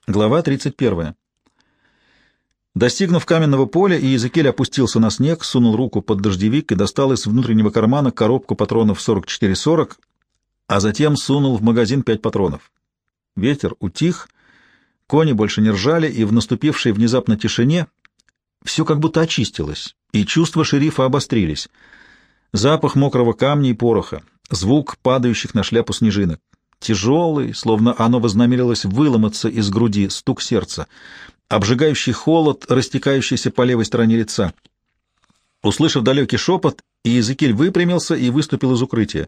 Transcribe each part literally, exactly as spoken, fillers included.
Глава тридцать первая. Достигнув каменного поля, Иезекииль опустился на снег, сунул руку под дождевик и достал из внутреннего кармана коробку патронов сорок четыре сорок, а затем сунул в магазин пять патронов. Ветер утих, кони больше не ржали, и в наступившей внезапно тишине все как будто очистилось, и чувства шерифа обострились. Запах мокрого камня и пороха, звук падающих на шляпу снежинок. Тяжелый, словно оно вознамерилось выломаться из груди, стук сердца, обжигающий холод, растекающийся по левой стороне лица. Услышав далекий шепот, Иезекииль выпрямился и выступил из укрытия.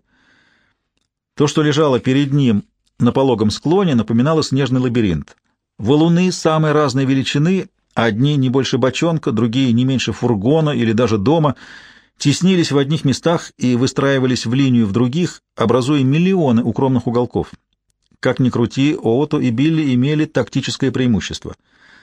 То, что лежало перед ним на пологом склоне, напоминало снежный лабиринт. Валуны самой разной величины, одни не больше бочонка, другие не меньше фургона или даже дома, теснились в одних местах и выстраивались в линию в других, образуя миллионы укромных уголков. Как ни крути, Оото и Билли имели тактическое преимущество.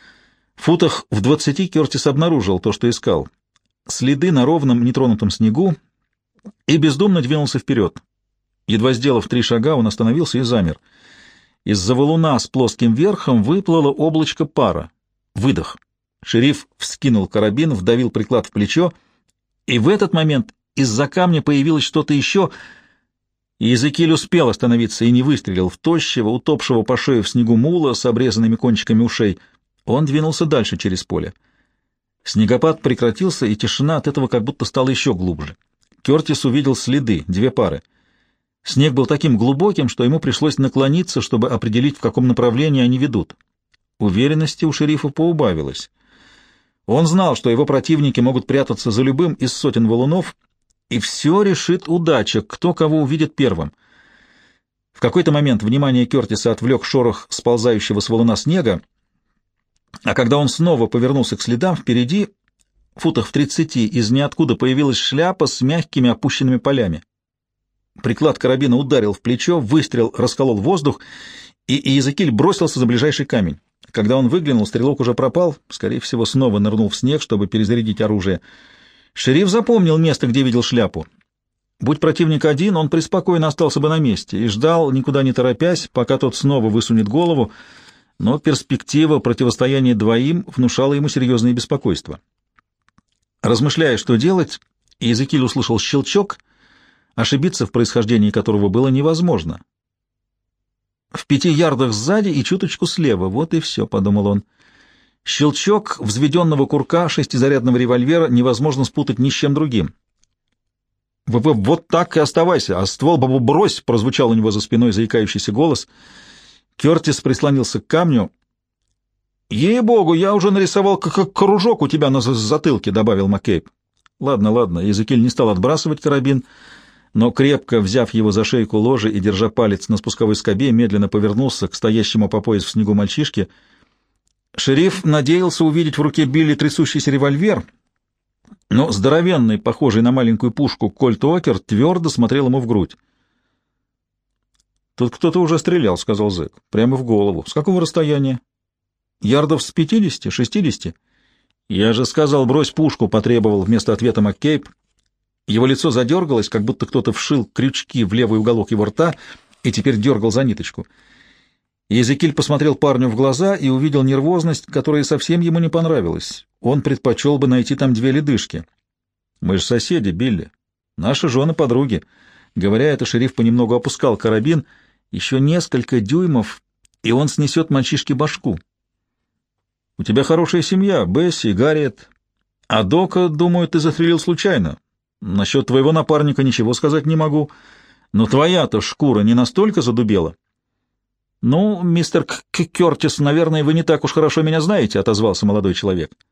В футах в двадцати Кертис обнаружил то, что искал. Следы на ровном, нетронутом снегу, и бездумно двинулся вперед. Едва сделав три шага, он остановился и замер. Из-за валуна с плоским верхом выплыло облачко пара. Выдох. Шериф вскинул карабин, вдавил приклад в плечо, и в этот момент из-за камня появилось что-то еще. Иезекииль успел остановиться и не выстрелил в тощего, утопшего по шею в снегу мула с обрезанными кончиками ушей. Он двинулся дальше через поле. Снегопад прекратился, и тишина от этого как будто стала еще глубже. Кертис увидел следы, две пары. Снег был таким глубоким, что ему пришлось наклониться, чтобы определить, в каком направлении они ведут. Уверенности у шерифа поубавилось. Он знал, что его противники могут прятаться за любым из сотен валунов, и все решит удача, кто кого увидит первым. В какой-то момент внимание Кертиса отвлек шорох сползающего с валуна снега, а когда он снова повернулся к следам, впереди, в футах в тридцати, из ниоткуда появилась шляпа с мягкими опущенными полями. Приклад карабина ударил в плечо, выстрел расколол воздух, и Иезекииль бросился за ближайший камень. Когда он выглянул, стрелок уже пропал, скорее всего, снова нырнул в снег, чтобы перезарядить оружие. Шериф запомнил место, где видел шляпу. Будь противник один, он преспокойно остался бы на месте и ждал, никуда не торопясь, пока тот снова высунет голову, но перспектива противостояния двоим внушала ему серьезное беспокойство. Размышляя, что делать, Иезекииль услышал щелчок, ошибиться в происхождении которого было невозможно. В пяти ярдах сзади и чуточку слева. Вот и все, — подумал он. Щелчок взведенного курка шестизарядного револьвера невозможно спутать ни с чем другим. — Вот так и оставайся, а ствол бабу брось! — прозвучал у него за спиной заикающийся голос. Кертис прислонился к камню. — Ей-богу, я уже нарисовал как кружок у тебя на затылке, — добавил Маккейб. — Ладно, ладно. Иезекииль не стал отбрасывать карабин, но, крепко взяв его за шейку ложи и держа палец на спусковой скобе, медленно повернулся к стоящему по пояс в снегу мальчишке. Шериф надеялся увидеть в руке Билли трясущийся револьвер, но здоровенный, похожий на маленькую пушку, Кольт Уокер твердо смотрел ему в грудь. «Тут кто-то уже стрелял», — сказал зэк, — «прямо в голову. С какого расстояния? Ярдов с пятидесяти, шестидесяти?» «Я же сказал, брось пушку», — потребовал вместо ответа Маккейб. Его лицо задергалось, как будто кто-то вшил крючки в левый уголок его рта и теперь дергал за ниточку. Иезекииль посмотрел парню в глаза и увидел нервозность, которая совсем ему не понравилась. Он предпочел бы найти там две ледышки. «Мы же соседи, Билли. Наши жены-подруги». Говоря это, шериф понемногу опускал карабин. Еще несколько дюймов, и он снесет мальчишке башку. «У тебя хорошая семья, Бесси и Гарриет. А Дока, думаю, ты застрелил случайно. Насчет твоего напарника ничего сказать не могу, но твоя-то шкура не настолько задубела». «Ну, мистер К Кертис, наверное, вы не так уж хорошо меня знаете», — отозвался молодой человек.